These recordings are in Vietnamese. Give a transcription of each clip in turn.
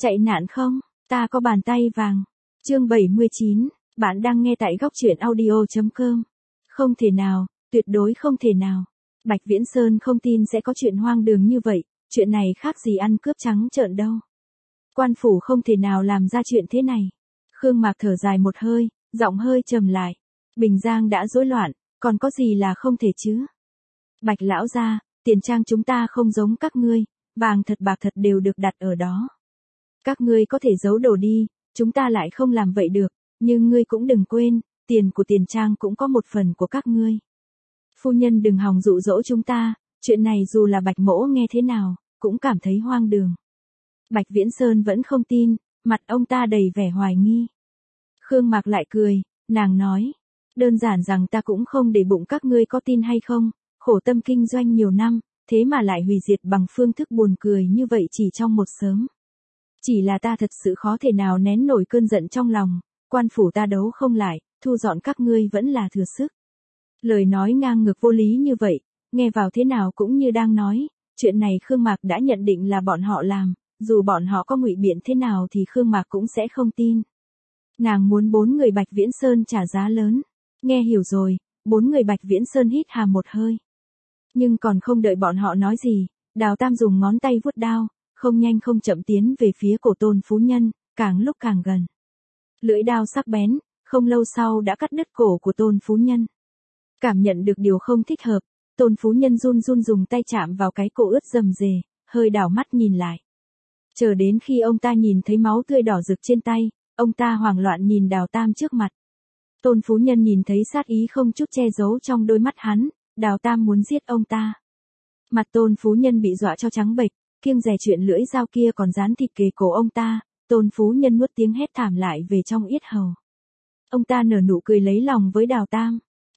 Chạy nạn không? Ta có bàn tay vàng. Chương 79, bạn đang nghe tại góc truyện audio.com. Không thể nào, tuyệt đối không thể nào. Bạch Viễn Sơn không tin sẽ có chuyện hoang đường như vậy, chuyện này khác gì ăn cướp trắng trợn đâu. Quan phủ không thể nào làm ra chuyện thế này. Khương Mạc thở dài một hơi, giọng hơi trầm lại. Bình Giang đã rối loạn, còn có gì là không thể chứ? Bạch lão gia, tiền trang chúng ta không giống các ngươi, vàng thật bạc thật đều được đặt ở đó. Các ngươi có thể giấu đồ đi, chúng ta lại không làm vậy được, nhưng ngươi cũng đừng quên, tiền của tiền trang cũng có một phần của các ngươi. Phu nhân đừng hòng dụ dỗ chúng ta, chuyện này dù là Bạch mỗ nghe thế nào, cũng cảm thấy hoang đường. Bạch Viễn Sơn vẫn không tin, mặt ông ta đầy vẻ hoài nghi. Khương Mạc lại cười, nàng nói, đơn giản rằng ta cũng không để bụng các ngươi có tin hay không, khổ tâm kinh doanh nhiều năm, thế mà lại hủy diệt bằng phương thức buồn cười như vậy chỉ trong một sớm. Chỉ là ta thật sự khó thể nào nén nổi cơn giận trong lòng, quan phủ ta đấu không lại, thu dọn các ngươi vẫn là thừa sức. Lời nói ngang ngược vô lý như vậy, nghe vào thế nào cũng như đang nói, chuyện này Khương Mạc đã nhận định là bọn họ làm, dù bọn họ có ngụy biện thế nào thì Khương Mạc cũng sẽ không tin. Nàng muốn 4 người Bạch Viễn Sơn trả giá lớn. Nghe hiểu rồi, 4 người Bạch Viễn Sơn hít hà một hơi. Nhưng còn không đợi bọn họ nói gì, Đào Tam dùng ngón tay vuốt đao, không nhanh không chậm tiến về phía cổ Tôn phu nhân, càng lúc càng gần. Lưỡi đao sắc bén, không lâu sau đã cắt đứt cổ của Tôn phu nhân. Cảm nhận được điều không thích hợp, Tôn phu nhân run run dùng tay chạm vào cái cổ ướt rầm rề, hơi đảo mắt nhìn lại. Chờ đến khi ông ta nhìn thấy máu tươi đỏ rực trên tay, ông ta hoảng loạn nhìn Đào Tam trước mặt. Tôn phu nhân nhìn thấy sát ý không chút che giấu trong đôi mắt hắn, Đào Tam muốn giết ông ta. Mặt Tôn phu nhân bị dọa cho trắng bệch, kiêng dè chuyện lưỡi dao kia còn dán thịt kề cổ ông ta, Tôn phu nhân nuốt tiếng hét thảm lại về trong yết hầu. Ông ta nở nụ cười lấy lòng với Đào Tam,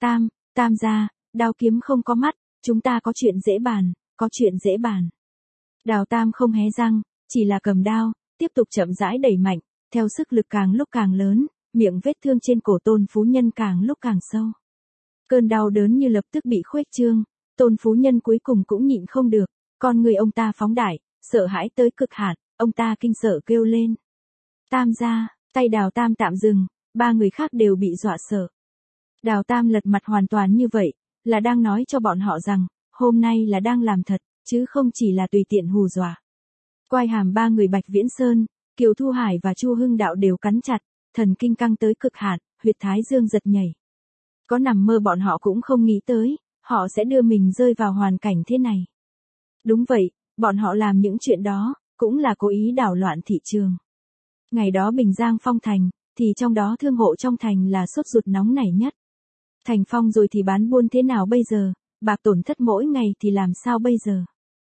Tam gia, đao kiếm không có mắt, chúng ta có chuyện dễ bàn, có chuyện dễ bàn. Đào Tam không hé răng, chỉ là cầm đao, tiếp tục chậm rãi đẩy mạnh, theo sức lực càng lúc càng lớn, miệng vết thương trên cổ Tôn phu nhân càng lúc càng sâu. Cơn đau đớn như lập tức bị khuếch trương, Tôn phu nhân cuối cùng cũng nhịn không được, con người ông ta phóng đại, sợ hãi tới cực hạn, ông ta kinh sợ kêu lên. Tam gia, tay Đào Tam tạm dừng, 3 người khác đều bị dọa sợ. Đào Tam lật mặt hoàn toàn như vậy, là đang nói cho bọn họ rằng, hôm nay là đang làm thật, chứ không chỉ là tùy tiện hù dọa. Quai hàm 3 người Bạch Viễn Sơn, Kiều Thu Hải và Chu Hưng Đạo đều cắn chặt, thần kinh căng tới cực hạn, huyệt thái dương giật nhảy. Có nằm mơ bọn họ cũng không nghĩ tới, họ sẽ đưa mình rơi vào hoàn cảnh thế này. Đúng vậy, bọn họ làm những chuyện đó, cũng là cố ý đảo loạn thị trường. Ngày đó Bình Giang phong thành, thì trong đó thương hộ trong thành là sốt ruột nóng nảy nhất. Thành phong rồi thì bán buôn thế nào bây giờ, bạc tổn thất mỗi ngày thì làm sao bây giờ.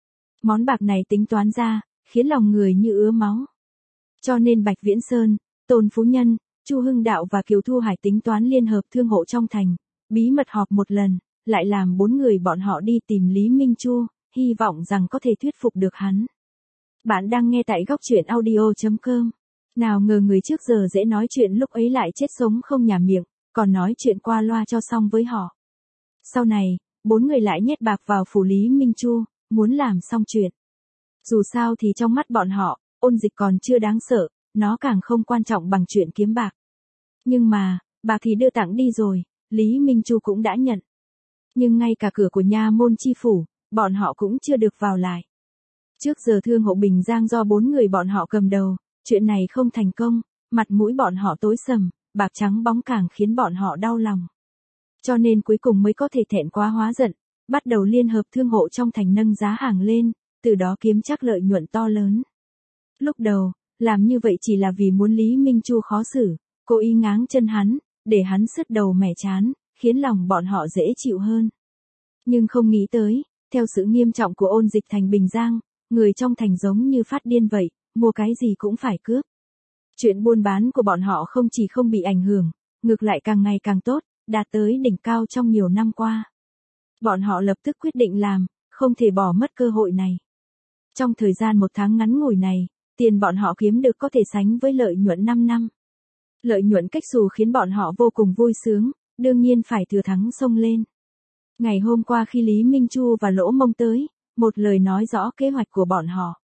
Món bạc này tính toán ra, khiến lòng người như ứa máu. Cho nên Bạch Viễn Sơn, Tôn phu nhân, Chu Hưng Đạo và Kiều Thu Hải tính toán liên hợp thương hộ trong thành, bí mật họp một lần, lại làm 4 người bọn họ đi tìm Lý Minh Chu, hy vọng rằng có thể thuyết phục được hắn. Bạn đang nghe tại góc truyện audio.com. Nào ngờ người trước giờ dễ nói chuyện lúc ấy lại chết sống không nhả miệng, còn nói chuyện qua loa cho xong với họ. Sau này, 4 người lại nhét bạc vào phủ Lý Minh Chu, muốn làm xong chuyện. Dù sao thì trong mắt bọn họ, Ôn Dịch còn chưa đáng sợ, nó càng không quan trọng bằng chuyện kiếm bạc. Nhưng mà, bạc thì đưa tặng đi rồi, Lý Minh Chu cũng đã nhận. Nhưng ngay cả cửa của nha môn chi phủ, bọn họ cũng chưa được vào lại. Trước giờ thương hộ Bình Giang do 4 người bọn họ cầm đầu, chuyện này không thành công, mặt mũi bọn họ tối sầm, bạc trắng bóng càng khiến bọn họ đau lòng. Cho nên cuối cùng mới có thể thẹn quá hóa giận, bắt đầu liên hợp thương hộ trong thành nâng giá hàng lên, từ đó kiếm chắc lợi nhuận to lớn. Lúc đầu, làm như vậy chỉ là vì muốn Lý Minh Chu khó xử, cố ý ngáng chân hắn, để hắn sứt đầu mẻ chán, khiến lòng bọn họ dễ chịu hơn. Nhưng không nghĩ tới, theo sự nghiêm trọng của Ôn Dịch thành Bình Giang, người trong thành giống như phát điên vậy, mua cái gì cũng phải cướp. Chuyện buôn bán của bọn họ không chỉ không bị ảnh hưởng, ngược lại càng ngày càng tốt, đạt tới đỉnh cao trong nhiều năm qua. Bọn họ lập tức quyết định làm, không thể bỏ mất cơ hội này. Trong thời gian 1 tháng ngắn ngủi này, tiền bọn họ kiếm được có thể sánh với lợi nhuận 5 năm. Lợi nhuận cách xù khiến bọn họ vô cùng vui sướng, đương nhiên phải thừa thắng xông lên. Ngày hôm qua khi Lý Minh Chu và Lỗ Mông tới, một lời nói rõ kế hoạch của bọn họ.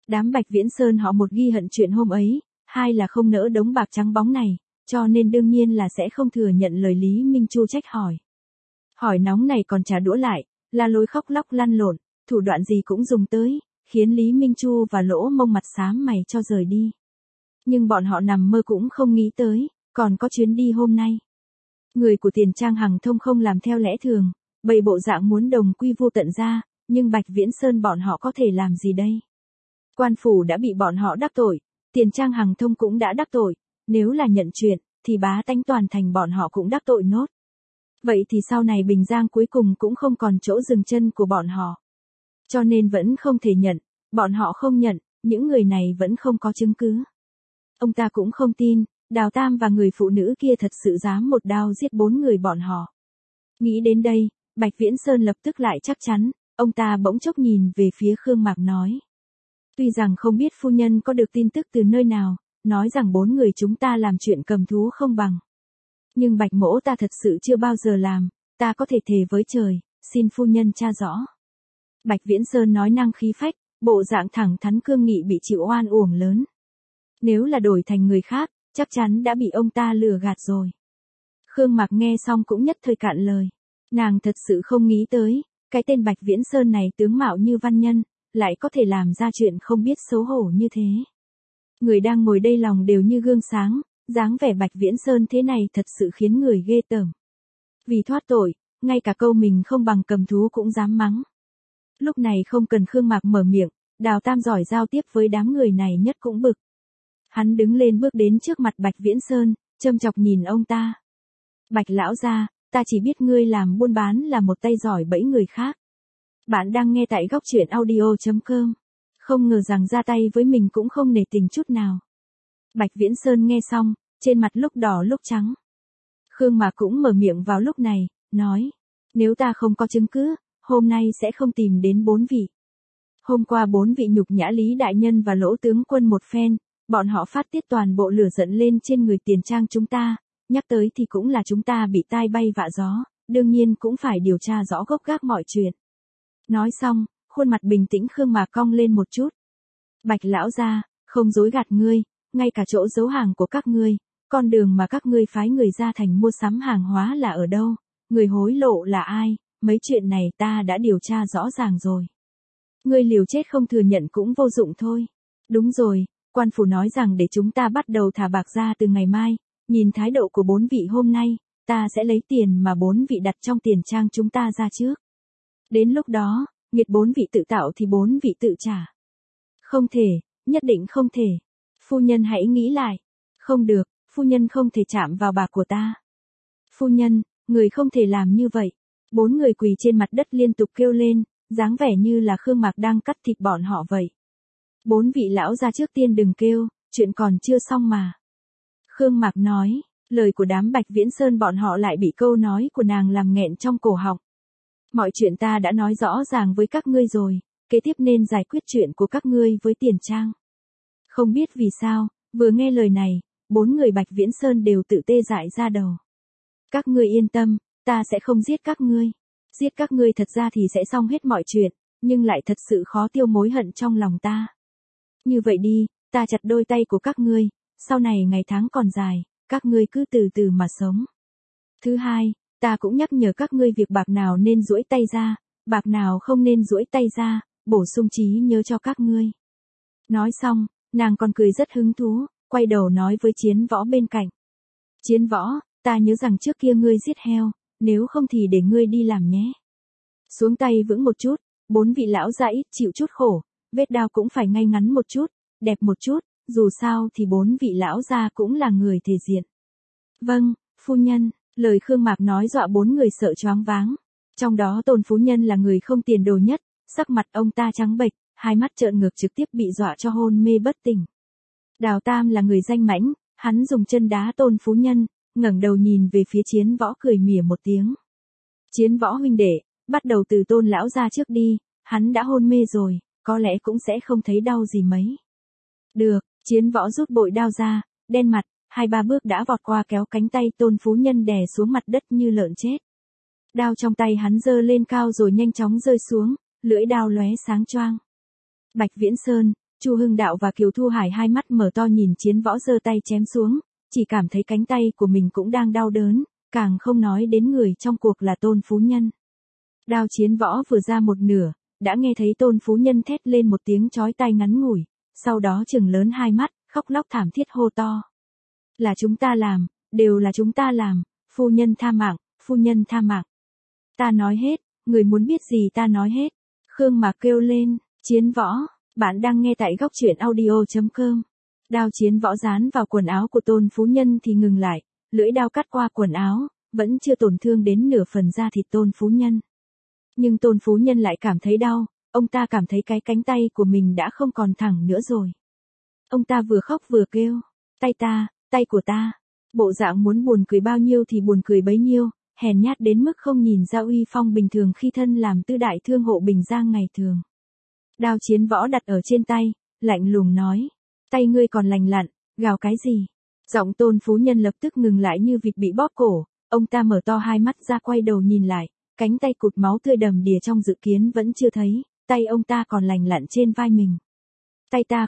Đám Bạch Viễn Sơn họ một ghi hận chuyện hôm ấy, hai là không nỡ đống bạc trắng bóng này, cho nên đương nhiên là sẽ không thừa nhận lời Lý Minh Chu trách hỏi. Hỏi nóng này còn trả đũa lại, la lối khóc lóc lăn lộn, thủ đoạn gì cũng dùng tới, khiến Lý Minh Chu và Lỗ Mông mặt xám mày cho rời đi. Nhưng bọn họ nằm mơ cũng không nghĩ tới, còn có chuyến đi hôm nay. Người của Tiền Trang Hằng Thông không làm theo lẽ thường, bày bộ dạng muốn đồng quy vu tận ra, nhưng Bạch Viễn Sơn bọn họ có thể làm gì đây? Quan phủ đã bị bọn họ đắc tội, Tiền Trang Hằng Thông cũng đã đắc tội, nếu là nhận chuyện, thì bá tánh toàn thành bọn họ cũng đắc tội nốt. Vậy thì sau này Bình Giang cuối cùng cũng không còn chỗ dừng chân của bọn họ. Cho nên vẫn không thể nhận, bọn họ không nhận, những người này vẫn không có chứng cứ. Ông ta cũng không tin, Đào Tam và người phụ nữ kia thật sự dám một đao giết 4 người bọn họ. Nghĩ đến đây, Bạch Viễn Sơn lập tức lại chắc chắn, ông ta bỗng chốc nhìn về phía Khương Mạc nói. Tuy rằng không biết phu nhân có được tin tức từ nơi nào, nói rằng 4 người chúng ta làm chuyện cầm thú không bằng. Nhưng Bạch mỗ ta thật sự chưa bao giờ làm, ta có thể thề với trời, xin phu nhân tra rõ. Bạch Viễn Sơn nói năng khí phách, bộ dạng thẳng thắn cương nghị bị chịu oan uổng lớn. Nếu là đổi thành người khác, chắc chắn đã bị ông ta lừa gạt rồi. Khương Mạc nghe xong cũng nhất thời cạn lời. Nàng thật sự không nghĩ tới, cái tên Bạch Viễn Sơn này tướng mạo như văn nhân, lại có thể làm ra chuyện không biết xấu hổ như thế. Người đang ngồi đây lòng đều như gương sáng, dáng vẻ Bạch Viễn Sơn thế này thật sự khiến người ghê tởm. Vì thoát tội, ngay cả câu mình không bằng cầm thú cũng dám mắng. Lúc này không cần Khương Mạc mở miệng, Đào Tam giỏi giao tiếp với đám người này nhất cũng bực. Hắn đứng lên bước đến trước mặt Bạch Viễn Sơn, châm chọc nhìn ông ta. Bạch lão gia, ta chỉ biết ngươi làm buôn bán là một tay giỏi bẫy người khác. Bạn đang nghe tại góc truyện audio.com. Không ngờ rằng ra tay với mình cũng không nể tình chút nào. Bạch Viễn Sơn nghe xong, trên mặt lúc đỏ lúc trắng. Khương Mạc cũng mở miệng vào lúc này, nói. Nếu ta không có chứng cứ, hôm nay sẽ không tìm đến 4 vị. Hôm qua 4 vị nhục nhã Lý Đại Nhân và Lỗ Tướng Quân một phen, bọn họ phát tiết toàn bộ lửa giận lên trên người Tiền Trang chúng ta, nhắc tới thì cũng là chúng ta bị tai bay vạ gió, đương nhiên cũng phải điều tra rõ gốc gác mọi chuyện. Nói xong, khuôn mặt bình tĩnh Khương Mạc cong lên một chút. Bạch lão gia, không dối gạt ngươi, ngay cả chỗ giấu hàng của các ngươi, con đường mà các ngươi phái người ra thành mua sắm hàng hóa là ở đâu, người hối lộ là ai, mấy chuyện này ta đã điều tra rõ ràng rồi. Ngươi liều chết không thừa nhận cũng vô dụng thôi. Đúng rồi, quan phủ nói rằng để chúng ta bắt đầu thả bạc ra từ ngày mai, nhìn thái độ của 4 vị hôm nay, ta sẽ lấy tiền mà 4 vị đặt trong Tiền Trang chúng ta ra trước. Đến lúc đó, nghiệt 4 vị tự tạo thì 4 vị tự trả. Không thể, nhất định không thể. Phu nhân hãy nghĩ lại. Không được, phu nhân không thể chạm vào bạc của ta. Phu nhân, người không thể làm như vậy. 4 người quỳ trên mặt đất liên tục kêu lên, dáng vẻ như là Khương Mạc đang cắt thịt bọn họ vậy. 4 vị lão ra trước tiên đừng kêu, chuyện còn chưa xong mà. Khương Mạc nói, lời của đám Bạch Viễn Sơn bọn họ lại bị câu nói của nàng làm nghẹn trong cổ họng. Mọi chuyện ta đã nói rõ ràng với các ngươi rồi, kế tiếp nên giải quyết chuyện của các ngươi với Tiền Trang. Không biết vì sao, vừa nghe lời này, 4 người Bạch Viễn Sơn đều tự tê dại ra đầu. Các ngươi yên tâm, ta sẽ không giết các ngươi. Giết các ngươi thật ra thì sẽ xong hết mọi chuyện, nhưng lại thật sự khó tiêu mối hận trong lòng ta. Như vậy đi, ta chặt đôi tay của các ngươi, sau này ngày tháng còn dài, các ngươi cứ từ từ mà sống. Thứ hai, ta cũng nhắc nhở các ngươi việc bạc nào nên duỗi tay ra, bạc nào không nên duỗi tay ra, bổ sung trí nhớ cho các ngươi. Nói xong, nàng còn cười rất hứng thú, quay đầu nói với Chiến Võ bên cạnh. Chiến Võ, ta nhớ rằng trước kia ngươi giết heo, nếu không thì để ngươi đi làm nhé. Xuống tay vững một chút, 4 vị lão gia ít chịu chút khổ, vết đao cũng phải ngay ngắn một chút, đẹp một chút, dù sao thì 4 vị lão gia cũng là người thể diện. Vâng, phu nhân, lời Khương Mạc nói dọa 4 người sợ choáng váng. Trong đó Tôn phu nhân là người không tiền đồ nhất, sắc mặt ông ta trắng bệch, hai mắt trợn ngược trực tiếp bị dọa cho hôn mê bất tỉnh. Đào Tam là người danh mãnh, hắn dùng chân đá Tôn phu nhân, ngẩng đầu nhìn về phía Chiến Võ cười mỉa một tiếng. Chiến Võ huynh đệ, bắt đầu từ Tôn lão gia trước đi, hắn đã hôn mê rồi, có lẽ cũng sẽ không thấy đau gì mấy. Được, Chiến Võ rút bội đao ra, đen mặt, 2-3 bước đã vọt qua kéo cánh tay Tôn phu nhân đè xuống mặt đất như lợn chết. Đao trong tay hắn giơ lên cao rồi nhanh chóng rơi xuống, lưỡi đao lóe sáng choang. Bạch Viễn Sơn, Chu Hưng Đạo và Kiều Thu Hải hai mắt mở to nhìn Chiến Võ giơ tay chém xuống, chỉ cảm thấy cánh tay của mình cũng đang đau đớn, càng không nói đến người trong cuộc là Tôn Phú Nhân. Đao Chiến Võ vừa ra một nửa, đã nghe thấy Tôn Phú Nhân thét lên một tiếng chói tai ngắn ngủi, sau đó trừng lớn hai mắt, khóc lóc thảm thiết hô to. Là chúng ta làm, đều là chúng ta làm, phu nhân tha mạng, phu nhân tha mạng. Ta nói hết, người muốn biết gì ta nói hết. Khương Mạc kêu lên, Chiến Võ, bạn đang nghe tại góc truyện audio.com. Đao Chiến Võ dán vào quần áo của Tôn Phú Nhân thì ngừng lại, lưỡi đao cắt qua quần áo, vẫn chưa tổn thương đến nửa phần da thịt Tôn Phú Nhân. Nhưng Tôn Phú Nhân lại cảm thấy đau, ông ta cảm thấy cái cánh tay của mình đã không còn thẳng nữa rồi. Ông ta vừa khóc vừa kêu, tay của ta. Bộ dạng muốn buồn cười bao nhiêu thì buồn cười bấy nhiêu, hèn nhát đến mức không nhìn ra uy phong bình thường khi thân làm tư đại thương hộ Bình Giang ngày thường. Đao Chiến Võ đặt ở trên tay, lạnh lùng nói, tay ngươi còn lành lặn, gào cái gì? Giọng Tôn Phú Nhân lập tức ngừng lại như vịt bị bóp cổ, ông ta mở to hai mắt ra quay đầu nhìn lại, cánh tay cụt máu tươi đầm đìa trong dự kiến vẫn chưa thấy, tay ông ta còn lành lặn trên vai mình. Tay ta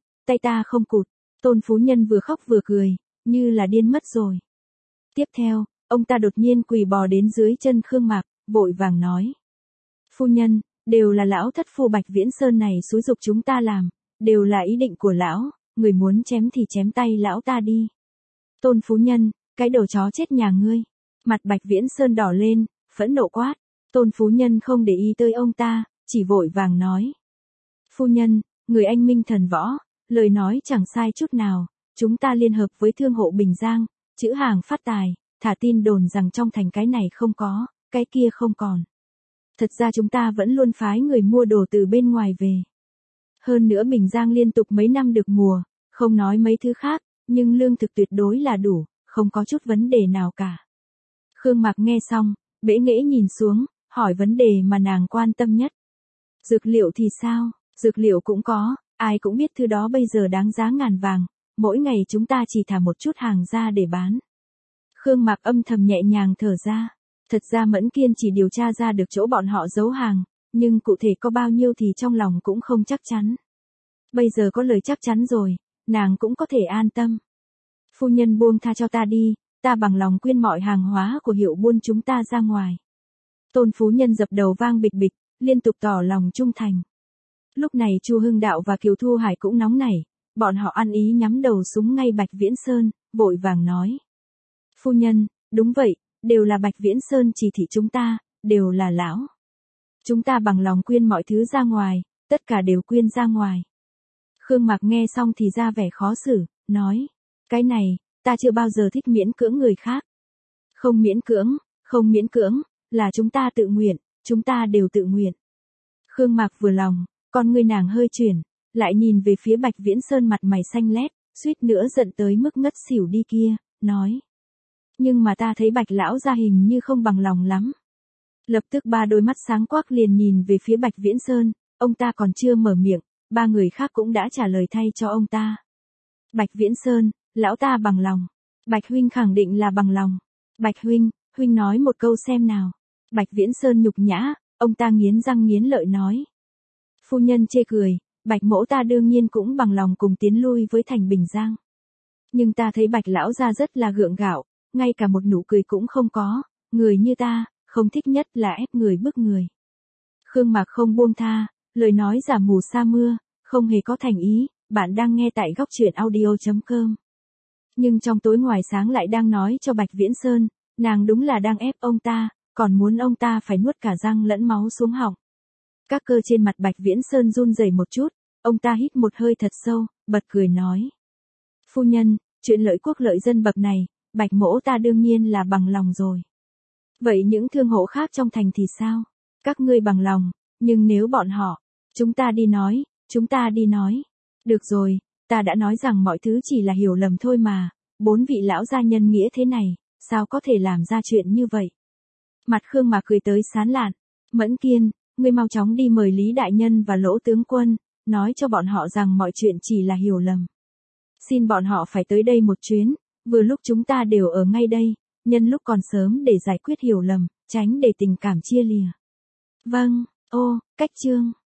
không cụt, Tôn Phú Nhân vừa khóc vừa cười, như là điên mất rồi. Tiếp theo, ông ta đột nhiên quỳ bò đến dưới chân Khương Mạc, vội vàng nói. Phu nhân, đều là lão thất phu Bạch Viễn Sơn này xúi giục chúng ta làm, đều là ý định của lão, người muốn chém thì chém tay lão ta đi. Tôn Phú Nhân, cái đồ chó chết nhà ngươi. Mặt Bạch Viễn Sơn đỏ lên, phẫn nộ quát. Tôn Phú Nhân không để ý tới ông ta, chỉ vội vàng nói. Phu nhân, người anh minh thần võ, lời nói chẳng sai chút nào, chúng ta liên hợp với thương hộ Bình Giang, chữ hàng phát tài, thả tin đồn rằng trong thành cái này không có, cái kia không còn. Thật ra chúng ta vẫn luôn phái người mua đồ từ bên ngoài về. Hơn nữa Bình Giang liên tục mấy năm được mùa, không nói mấy thứ khác, nhưng lương thực tuyệt đối là đủ, không có chút vấn đề nào cả. Khương Mạc nghe xong, bẽ nghễ nhìn xuống, hỏi vấn đề mà nàng quan tâm nhất. Dược liệu thì sao? Dược liệu cũng có, ai cũng biết thứ đó bây giờ đáng giá ngàn vàng, mỗi ngày chúng ta chỉ thả một chút hàng ra để bán. Khương Mạc âm thầm nhẹ nhàng thở ra. Thật ra Mẫn Kiên chỉ điều tra ra được chỗ bọn họ giấu hàng, nhưng cụ thể có bao nhiêu thì trong lòng cũng không chắc chắn. Bây giờ có lời chắc chắn rồi, nàng cũng có thể an tâm. Phu nhân buông tha cho ta đi, ta bằng lòng quyên mọi hàng hóa của hiệu buôn chúng ta ra ngoài. Tôn Phú Nhân dập đầu vang bịch bịch, liên tục tỏ lòng trung thành. Lúc này Chu Hưng Đạo và Kiều Thu Hải cũng nóng nảy, bọn họ ăn ý nhắm đầu súng ngay Bạch Viễn Sơn, vội vàng nói. Phu nhân, đúng vậy, đều là Bạch Viễn Sơn chỉ thị chúng ta, đều là lão. Chúng ta bằng lòng quyên mọi thứ ra ngoài, tất cả đều quyên ra ngoài. Khương Mạc nghe xong thì ra vẻ khó xử, nói. Cái này, ta chưa bao giờ thích miễn cưỡng người khác. Không miễn cưỡng, là chúng ta tự nguyện, chúng ta đều tự nguyện. Khương Mạc vừa lòng, con người nàng hơi chuyển, lại nhìn về phía Bạch Viễn Sơn mặt mày xanh lét, suýt nữa giận tới mức ngất xỉu đi kia, nói. Nhưng mà ta thấy Bạch lão gia hình như không bằng lòng lắm. Lập tức ba đôi mắt sáng quắc liền nhìn về phía Bạch Viễn Sơn, ông ta còn chưa mở miệng, ba người khác cũng đã trả lời thay cho ông ta. Bạch Viễn Sơn, lão ta bằng lòng. Bạch huynh khẳng định là bằng lòng. Bạch huynh nói một câu xem nào. Bạch Viễn Sơn nhục nhã, ông ta nghiến răng nghiến lợi nói. Phu nhân chê cười, Bạch mỗ ta đương nhiên cũng bằng lòng cùng tiến lui với thành Bình Giang. Nhưng ta thấy Bạch lão gia rất là gượng gạo, ngay cả một nụ cười cũng không có, người như ta, không thích nhất là ép người bức người. Khương Mạc không buông tha, lời nói giả mù sa mưa, không hề có thành ý, bạn đang nghe tại góc truyện audio.com. Nhưng trong tối ngoài sáng lại đang nói cho Bạch Viễn Sơn, nàng đúng là đang ép ông ta, còn muốn ông ta phải nuốt cả răng lẫn máu xuống họng. Các cơ trên mặt Bạch Viễn Sơn run rẩy một chút, ông ta hít một hơi thật sâu, bật cười nói. Phu nhân, chuyện lợi quốc lợi dân bậc này, Bạch mỗ ta đương nhiên là bằng lòng rồi. Vậy những thương hộ khác trong thành thì sao? Các ngươi bằng lòng, nhưng nếu bọn họ, chúng ta đi nói. Được rồi, ta đã nói rằng mọi thứ chỉ là hiểu lầm thôi mà, 4 vị lão gia nhân nghĩa thế này, sao có thể làm ra chuyện như vậy? Mặt Khương Mạc cười tới sán lạn, Mẫn Kiên, ngươi mau chóng đi mời Lý Đại Nhân và Lỗ Tướng Quân, nói cho bọn họ rằng mọi chuyện chỉ là hiểu lầm. Xin bọn họ phải tới đây một chuyến, vừa lúc chúng ta đều ở ngay đây, nhân lúc còn sớm để giải quyết hiểu lầm, tránh để tình cảm chia lìa. Vâng, cách chương.